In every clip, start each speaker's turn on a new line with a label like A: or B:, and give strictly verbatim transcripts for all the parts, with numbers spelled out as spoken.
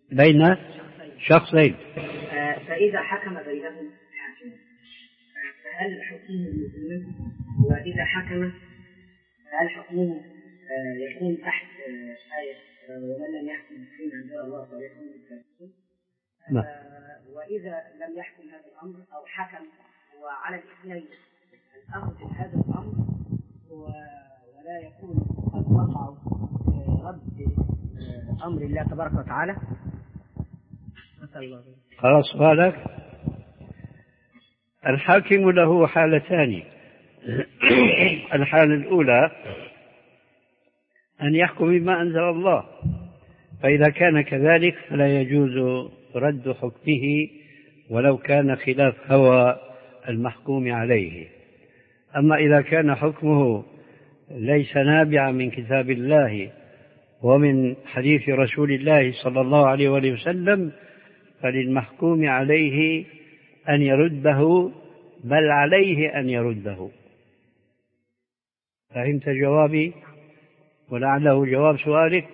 A: بين شخصين.
B: فإذا حكم بينهم حاكم فهل حكمه مسلم؟ وإذا حكم فهل حكمه يكون تحت آية ومن لم يحكم فيما أنزل الله فليكن بالكافرين؟ وإذا لم يحكم هذا الأمر أو حكم وعلى الاثنين الأخذ بهذا الأمر ولا يكون قد وقعوا رد أمر الله تبارك وتعالى.
A: خلاص سؤالك. الحاكم له حالتان. الحالة الأولى أن يحكم بما أنزل الله، فإذا كان كذلك فلا يجوز رد حكمه ولو كان خلاف هوى المحكوم عليه. أما إذا كان حكمه ليس نابعا من كتاب الله ومن حديث رسول الله صلى الله عليه وآله وسلم فللمحكوم عليه أن يرده، بل عليه أن يرده. فهمت جوابي ولعله جواب سؤالك؟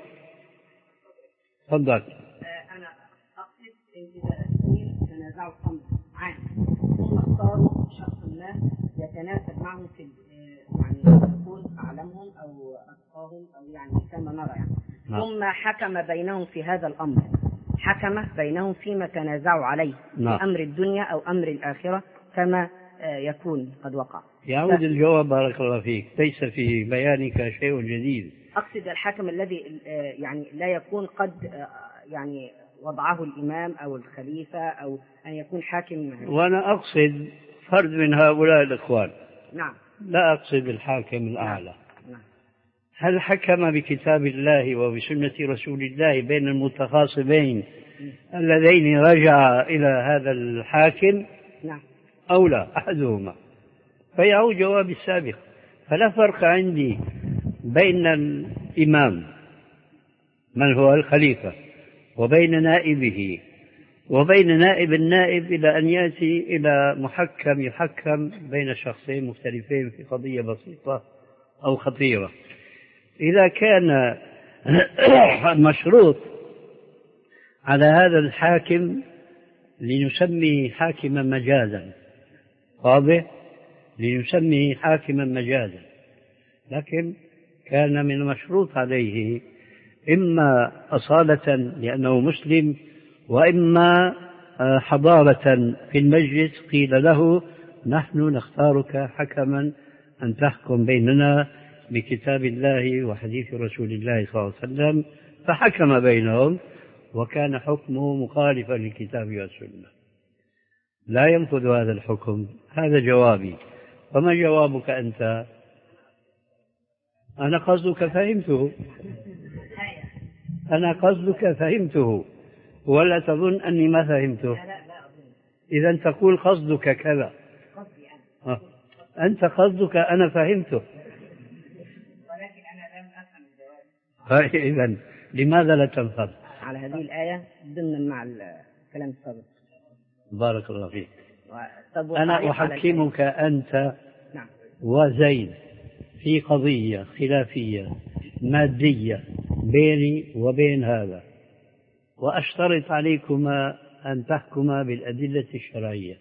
A: تفضل.
B: أنا أقصد إذا اثنين تنازعوا أمر عام ثم اختاروا شخص ما يتناسب معهم في يعني يكون أعلمهم أو أتقاهم أو يعني كما نرى يعني. ثم حكم بينهم في هذا الأمر، حكم بينهم فيما تنازعوا عليه من أمر الدنيا أو أمر الآخرة كما يكون قد وقع.
A: يعود ف... الجواب بارك الله فيك، ليس في بيانك شيء جديد.
B: أقصد الحكم الذي يعني لا يكون قد يعني وضعه الإمام أو الخليفة أو أن يكون حاكم.
A: وأنا أقصد فرد من هؤلاء الإخوان.
B: نعم.
A: لا أقصد الحاكم الأعلى.
B: نعم.
A: هل حكم بكتاب الله وبسنة رسول الله بين المتخاصمين اللذين رجع إلى هذا الحاكم؟
B: نعم.
A: أو لا أحدهما؟ فيعود جواب السابق. فلا فرق عندي بين الإمام من هو الخليفة وبين نائبه وبين نائب النائب إلى أن يأتي إلى محكم يحكم بين شخصين مختلفين في قضية بسيطة أو خطيرة. إذا كان مشروط على هذا الحاكم لنسميه حاكما مجازا، واضح؟ لنسميه حاكما مجازا، لكن كان من المشروط عليه إما أصالة لأنه مسلم، وإما حضارة في المجلس قيل له نحن نختارك حكما أن تحكم بيننا بكتاب الله وحديث رسول الله صلى الله عليه وسلم، فحكم بينهم وكان حكمه مخالفا للكتاب والسنة. لا ينفذ هذا الحكم. هذا جوابي. فما جوابك أنت؟ أنا قصدك فهمته، أنا قصدك فهمته، ولا تظن أني ما فهمته؟ إذا تقول قصدك كذا. أه. أنت قصدك أنا فهمته،
B: ولكن أنا لم أفهم الجواب.
A: إذا لماذا لا تنفذ
B: على هذه الآية ضمن مع الكلام السابق؟
A: بارك الله فيك. أنا أحكمك أنت
B: نعم.
A: وزيد في قضية خلافية مادية بيني وبين هذا، وأشترط عليكما أن تحكما بالأدلة الشرعية،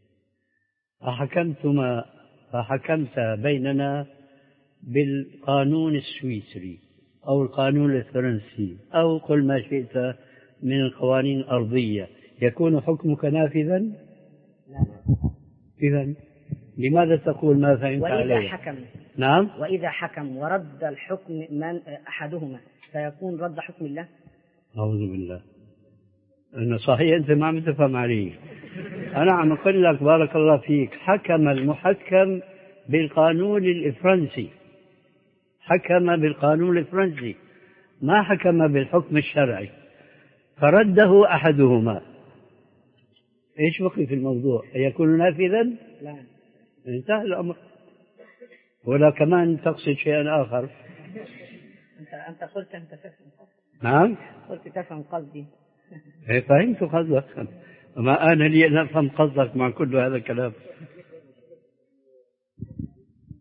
A: فحكمتما فحكمت بيننا بالقانون السويسري أو القانون الفرنسي أو قل ما شئت من القوانين الأرضية، يكون حكمك نافذا؟
B: لا.
A: إذن لماذا تقول ما فهمت عليه؟
B: وإذا حكم
A: نعم.
B: وإذا حكم ورد الحكم من أحدهما فيكون رد حكم الله؟
A: أعوذ بالله. أنا صحيح أنت ما عم تفهم علي. أنا عم أقول لك بارك الله فيك، حكم المحكم بالقانون الفرنسي، حكم بالقانون الفرنسي، ما حكم بالحكم الشرعي، فرده أحدهما. إيش بقي في الموضوع؟ يكون نافذا؟
B: لا.
A: انتهى الأمر. ولا كمان تقصد شيئا آخر؟
B: أنت أنت قلت أنت تفهم قصدي.
A: نعم.
B: قلت تفهم قصدي.
A: فهمت قصدك، ما أنا لي أن أفهم قصدك مع كل هذا الكلام.